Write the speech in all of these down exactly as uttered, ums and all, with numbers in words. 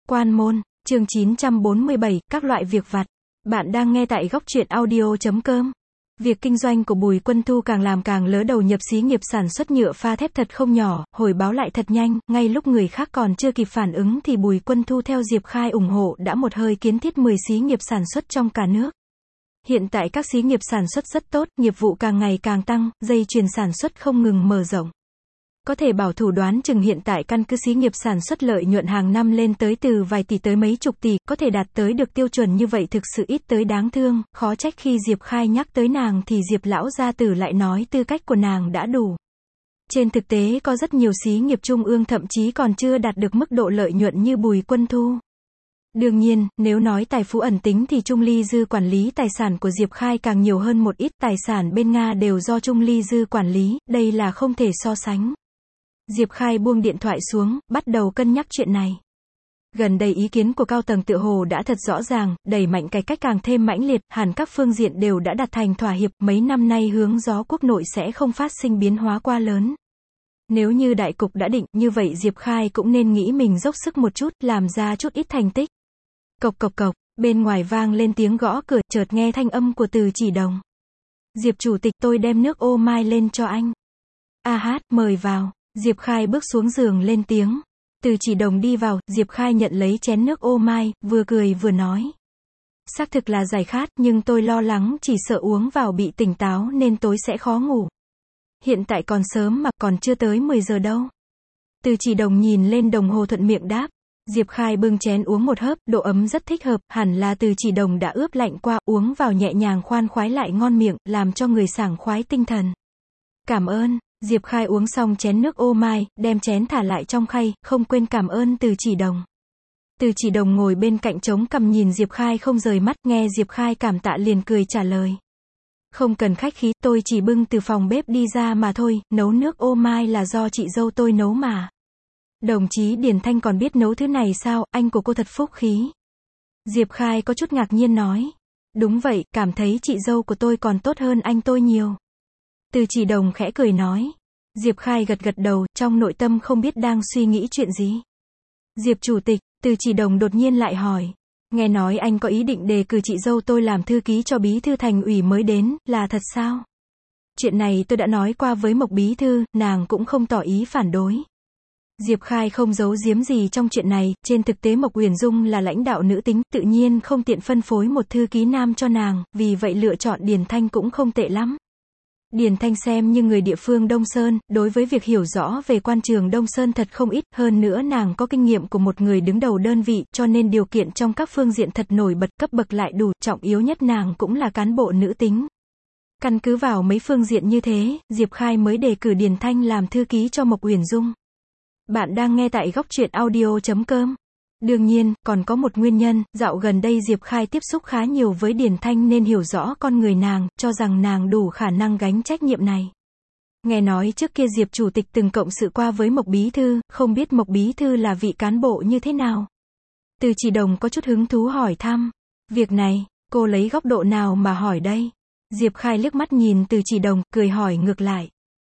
Quan môn, chương chín trăm bốn mươi bảy, các loại việc vặt. Bạn đang nghe tại góc truyện audio chấm com. Việc kinh doanh của Bùi Quân Thu càng làm càng lỡ đầu nhập xí nghiệp sản xuất nhựa pha thép thật không nhỏ, hồi báo lại thật nhanh, ngay lúc người khác còn chưa kịp phản ứng thì Bùi Quân Thu theo Diệp Khai ủng hộ đã một hơi kiến thiết mười xí nghiệp sản xuất trong cả nước. Hiện tại các xí nghiệp sản xuất rất tốt, nghiệp vụ càng ngày càng tăng, dây chuyền sản xuất không ngừng mở rộng. Có thể bảo thủ đoán chừng hiện tại căn cứ xí nghiệp sản xuất lợi nhuận hàng năm lên tới từ vài tỷ tới mấy chục tỷ, có thể đạt tới được tiêu chuẩn như vậy thực sự ít tới đáng thương, khó trách khi Diệp Khai nhắc tới nàng thì Diệp lão gia tử lại nói tư cách của nàng đã đủ. Trên thực tế có rất nhiều xí nghiệp trung ương thậm chí còn chưa đạt được mức độ lợi nhuận như Bùi Quân Thu. Đương nhiên, nếu nói tài phú ẩn tính thì Trung Ly Dư quản lý tài sản của Diệp Khai càng nhiều hơn một ít, tài sản bên Nga đều do Trung Ly Dư quản lý, đây là không thể so sánh. Diệp Khai buông điện thoại xuống, bắt đầu cân nhắc chuyện này. Gần đây ý kiến của cao tầng tựa hồ đã thật rõ ràng, đẩy mạnh cải cách càng thêm mãnh liệt, hẳn các phương diện đều đã đạt thành thỏa hiệp, mấy năm nay hướng gió quốc nội sẽ không phát sinh biến hóa quá lớn. Nếu như đại cục đã định, như vậy Diệp Khai cũng nên nghĩ mình dốc sức một chút, làm ra chút ít thành tích. Cộc cộc cộc, bên ngoài vang lên tiếng gõ cửa, chợt nghe thanh âm của Từ Chỉ Đồng. Diệp chủ tịch, tôi đem nước ô mai lên cho anh. A hát, mời vào. Diệp Khai bước xuống giường lên tiếng. Từ Chỉ Đồng đi vào, Diệp Khai nhận lấy chén nước ô mai, vừa cười vừa nói. Xác thực là giải khát, nhưng tôi lo lắng chỉ sợ uống vào bị tỉnh táo nên tối sẽ khó ngủ. Hiện tại còn sớm mà, còn chưa tới mười giờ đâu. Từ Chỉ Đồng nhìn lên đồng hồ thuận miệng đáp. Diệp Khai bưng chén uống một hớp, độ ấm rất thích hợp, hẳn là Từ Chỉ Đồng đã ướp lạnh qua, uống vào nhẹ nhàng khoan khoái lại ngon miệng, làm cho người sảng khoái tinh thần. Cảm ơn. Diệp Khai uống xong chén nước ô mai, đem chén thả lại trong khay, không quên cảm ơn Từ Chỉ Đồng. Từ Chỉ Đồng ngồi bên cạnh trống cằm nhìn Diệp Khai không rời mắt, nghe Diệp Khai cảm tạ liền cười trả lời. Không cần khách khí, tôi chỉ bưng từ phòng bếp đi ra mà thôi, nấu nước ô mai là do chị dâu tôi nấu mà. Đồng chí Điền Thanh còn biết nấu thứ này sao, anh của cô thật phúc khí. Diệp Khai có chút ngạc nhiên nói. Đúng vậy, cảm thấy chị dâu của tôi còn tốt hơn anh tôi nhiều. Từ Chỉ Đồng khẽ cười nói. Diệp Khai gật gật đầu, trong nội tâm không biết đang suy nghĩ chuyện gì. Diệp chủ tịch, Từ Chỉ Đồng đột nhiên lại hỏi. Nghe nói anh có ý định đề cử chị dâu tôi làm thư ký cho bí thư thành ủy mới đến, là thật sao? Chuyện này tôi đã nói qua với Mộc bí thư, nàng cũng không tỏ ý phản đối. Diệp Khai không giấu giếm gì trong chuyện này, trên thực tế Mộc Uyển Dung là lãnh đạo nữ tính, tự nhiên không tiện phân phối một thư ký nam cho nàng, vì vậy lựa chọn Điền Thanh cũng không tệ lắm. Điền Thanh xem như người địa phương Đông Sơn, đối với việc hiểu rõ về quan trường Đông Sơn thật không ít, hơn nữa nàng có kinh nghiệm của một người đứng đầu đơn vị, cho nên điều kiện trong các phương diện thật nổi bật, cấp bậc lại đủ, trọng yếu nhất nàng cũng là cán bộ nữ tính. Căn cứ vào mấy phương diện như thế, Diệp Khai mới đề cử Điền Thanh làm thư ký cho Mộc Uyển Dung. Bạn đang nghe tại góc truyện audio chấm com. Đương nhiên, còn có một nguyên nhân, dạo gần đây Diệp Khai tiếp xúc khá nhiều với Điền Thanh nên hiểu rõ con người nàng, cho rằng nàng đủ khả năng gánh trách nhiệm này. Nghe nói trước kia Diệp chủ tịch từng cộng sự qua với Mộc bí thư, không biết Mộc bí thư là vị cán bộ như thế nào. Từ Chỉ Đồng có chút hứng thú hỏi thăm. Việc này, cô lấy góc độ nào mà hỏi đây? Diệp Khai liếc mắt nhìn Từ Chỉ Đồng, cười hỏi ngược lại.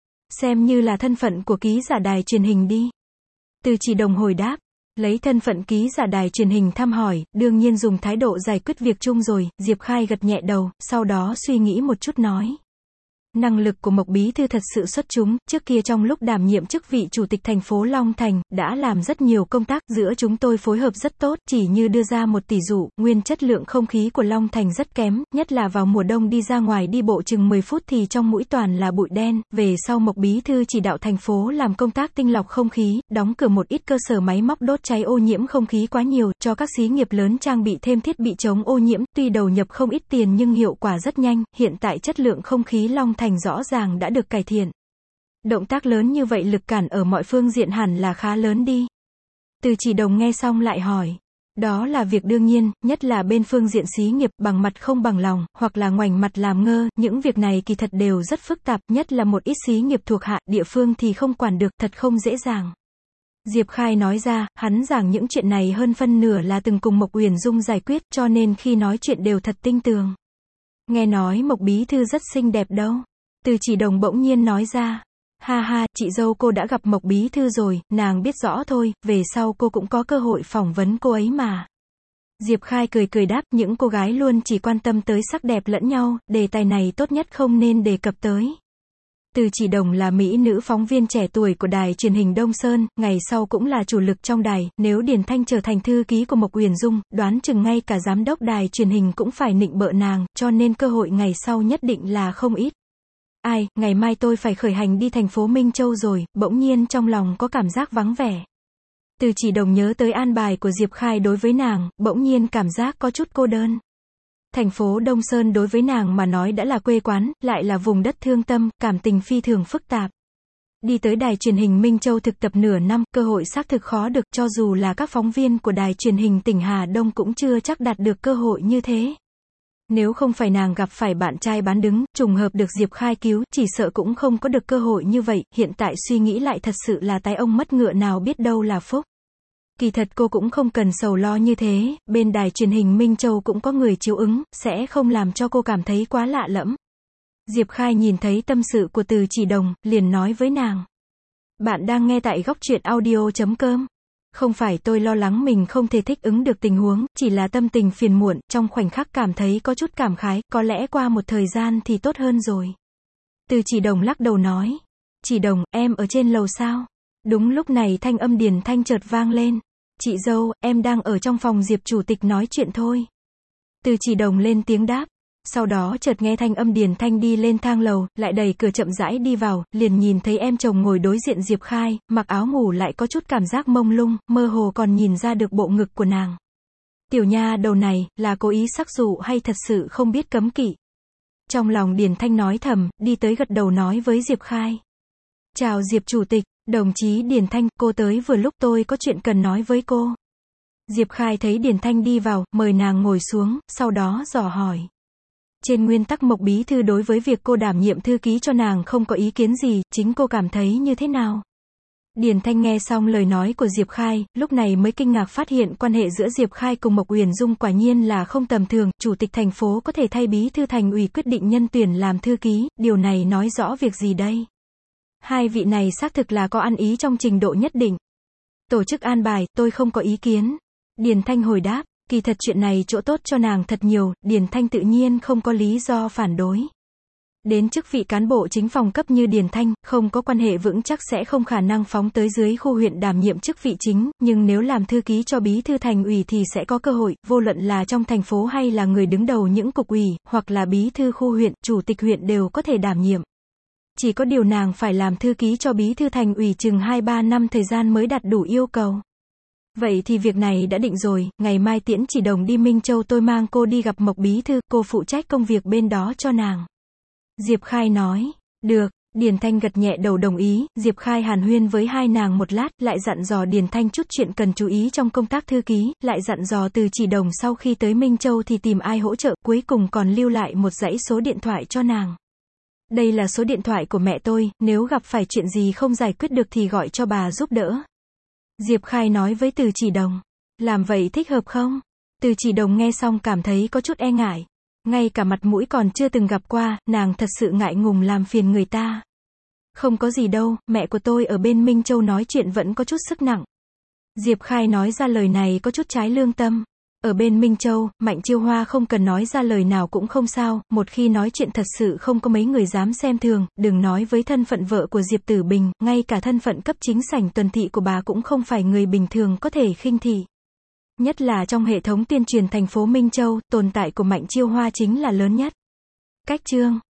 Xem như là thân phận của ký giả đài truyền hình đi. Từ Chỉ Đồng hồi đáp. Lấy thân phận ký giả đài truyền hình thăm hỏi, đương nhiên dùng thái độ giải quyết việc chung rồi. Diệp Khai gật nhẹ đầu, sau đó suy nghĩ một chút nói. Năng lực của Mộc bí thư thật sự xuất chúng, trước kia trong lúc đảm nhiệm chức vị chủ tịch thành phố Long Thành, đã làm rất nhiều công tác, giữa chúng tôi phối hợp rất tốt, chỉ như đưa ra một tỷ dụ, nguyên chất lượng không khí của Long Thành rất kém, nhất là vào mùa đông đi ra ngoài đi bộ chừng mười phút thì trong mũi toàn là bụi đen, về sau Mộc bí thư chỉ đạo thành phố làm công tác tinh lọc không khí, đóng cửa một ít cơ sở máy móc đốt cháy ô nhiễm không khí quá nhiều, cho các xí nghiệp lớn trang bị thêm thiết bị chống ô nhiễm, tuy đầu nhập không ít tiền nhưng hiệu quả rất nhanh, hiện tại chất lượng không khí Long Thành rõ ràng đã được cải thiện. Động tác lớn như vậy lực cản ở mọi phương diện hẳn là khá lớn đi. Từ Chỉ Đồng nghe xong lại hỏi. Đó là việc đương nhiên, nhất là bên phương diện xí nghiệp, bằng mặt không bằng lòng, hoặc là ngoảnh mặt làm ngơ, những việc này kỳ thật đều rất phức tạp, nhất là một ít xí nghiệp thuộc hạ, địa phương thì không quản được, thật không dễ dàng. Diệp Khai nói ra, hắn giảng những chuyện này hơn phân nửa là từng cùng Mộc Uyển Dung giải quyết, cho nên khi nói chuyện đều thật tinh tường. Nghe nói Mộc bí thư rất xinh đẹp đâu. Từ Chỉ Đồng bỗng nhiên nói ra. Ha ha, chị dâu cô đã gặp Mộc bí thư rồi, nàng biết rõ thôi, về sau cô cũng có cơ hội phỏng vấn cô ấy mà. Diệp Khai cười cười đáp, những cô gái luôn chỉ quan tâm tới sắc đẹp lẫn nhau, đề tài này tốt nhất không nên đề cập tới. Từ Chỉ Đồng là mỹ nữ phóng viên trẻ tuổi của đài truyền hình Đông Sơn, ngày sau cũng là chủ lực trong đài, nếu Điền Thanh trở thành thư ký của Mộc Uyển Dung, đoán chừng ngay cả giám đốc đài truyền hình cũng phải nịnh bợ nàng, cho nên cơ hội ngày sau nhất định là không ít. Ai, ngày mai tôi phải khởi hành đi thành phố Minh Châu rồi, bỗng nhiên trong lòng có cảm giác vắng vẻ. Từ Chỉ Đồng nhớ tới an bài của Diệp Khai đối với nàng, bỗng nhiên cảm giác có chút cô đơn. Thành phố Đông Sơn đối với nàng mà nói đã là quê quán, lại là vùng đất thương tâm, cảm tình phi thường phức tạp. Đi tới đài truyền hình Minh Châu thực tập nửa năm, cơ hội xác thực khó được, cho dù là các phóng viên của đài truyền hình tỉnh Hà Đông cũng chưa chắc đạt được cơ hội như thế. Nếu không phải nàng gặp phải bạn trai bán đứng, trùng hợp được Diệp Khai cứu, chỉ sợ cũng không có được cơ hội như vậy, hiện tại suy nghĩ lại thật sự là tái ông mất ngựa nào biết đâu là phúc. Kỳ thật cô cũng không cần sầu lo như thế, bên đài truyền hình Minh Châu cũng có người chiếu ứng, sẽ không làm cho cô cảm thấy quá lạ lẫm. Diệp Khai nhìn thấy tâm sự của Từ Chỉ Đồng, liền nói với nàng. Bạn đang nghe tại góc truyện audio chấm com. Không phải tôi lo lắng mình không thể thích ứng được tình huống, chỉ là tâm tình phiền muộn, trong khoảnh khắc cảm thấy có chút cảm khái, có lẽ qua một thời gian thì tốt hơn rồi. Từ Chỉ Đồng lắc đầu nói. Chỉ Đồng, em ở trên lầu sao? Đúng lúc này thanh âm Điền Thanh chợt vang lên. Chị dâu, em đang ở trong phòng Diệp chủ tịch nói chuyện thôi. Từ Chỉ Đồng lên tiếng đáp. Sau đó chợt nghe thanh âm Điền Thanh đi lên thang lầu, lại đẩy cửa chậm rãi đi vào, liền nhìn thấy em chồng ngồi đối diện Diệp Khai, mặc áo ngủ lại có chút cảm giác mông lung, mơ hồ còn nhìn ra được bộ ngực của nàng. Tiểu nha đầu này, là cố ý sắc dụ hay thật sự không biết cấm kỵ? Trong lòng Điền Thanh nói thầm, đi tới gật đầu nói với Diệp Khai. Chào Diệp chủ tịch, đồng chí Điền Thanh, cô tới vừa lúc tôi có chuyện cần nói với cô. Diệp Khai thấy Điền Thanh đi vào, mời nàng ngồi xuống, sau đó dò hỏi. Trên nguyên tắc Mộc bí thư đối với việc cô đảm nhiệm thư ký cho nàng không có ý kiến gì, chính cô cảm thấy như thế nào? Điền Thanh nghe xong lời nói của Diệp Khai, lúc này mới kinh ngạc phát hiện quan hệ giữa Diệp Khai cùng Mộc Uyển Dung quả nhiên là không tầm thường, chủ tịch thành phố có thể thay bí thư thành ủy quyết định nhân tuyển làm thư ký, điều này nói rõ việc gì đây? Hai vị này xác thực là có ăn ý trong trình độ nhất định. Tổ chức an bài, tôi không có ý kiến. Điền Thanh hồi đáp, kỳ thật chuyện này chỗ tốt cho nàng thật nhiều, Điền Thanh tự nhiên không có lý do phản đối. Đến chức vị cán bộ chính phòng cấp như Điền Thanh, không có quan hệ vững chắc sẽ không khả năng phóng tới dưới khu huyện đảm nhiệm chức vị chính, nhưng nếu làm thư ký cho bí thư thành ủy thì sẽ có cơ hội, vô luận là trong thành phố hay là người đứng đầu những cục ủy, hoặc là bí thư khu huyện, chủ tịch huyện đều có thể đảm nhiệm. Chỉ có điều nàng phải làm thư ký cho bí thư thành ủy chừng hai ba năm thời gian mới đạt đủ yêu cầu. Vậy thì việc này đã định rồi, ngày mai Tiễn Chỉ Đồng đi Minh Châu tôi mang cô đi gặp Mộc bí thư, cô phụ trách công việc bên đó cho nàng. Diệp Khai nói, được, Điền Thanh gật nhẹ đầu đồng ý, Diệp Khai hàn huyên với hai nàng một lát, lại dặn dò Điền Thanh chút chuyện cần chú ý trong công tác thư ký, lại dặn dò Từ Chỉ Đồng sau khi tới Minh Châu thì tìm ai hỗ trợ, cuối cùng còn lưu lại một dãy số điện thoại cho nàng. Đây là số điện thoại của mẹ tôi, nếu gặp phải chuyện gì không giải quyết được thì gọi cho bà giúp đỡ. Diệp Khai nói với Từ Chỉ Đồng, làm vậy thích hợp không? Từ Chỉ Đồng nghe xong cảm thấy có chút e ngại. Ngay cả mặt mũi còn chưa từng gặp qua, nàng thật sự ngại ngùng làm phiền người ta. Không có gì đâu, mẹ của tôi ở bên Minh Châu nói chuyện vẫn có chút sức nặng. Diệp Khai nói ra lời này có chút trái lương tâm. Ở bên Minh Châu, Mạnh Chiêu Hoa không cần nói ra lời nào cũng không sao, một khi nói chuyện thật sự không có mấy người dám xem thường, đừng nói với thân phận vợ của Diệp Tử Bình, ngay cả thân phận cấp chính sảnh tuần thị của bà cũng không phải người bình thường có thể khinh thị. Nhất là trong hệ thống tuyên truyền thành phố Minh Châu, tồn tại của Mạnh Chiêu Hoa chính là lớn nhất. Cách chương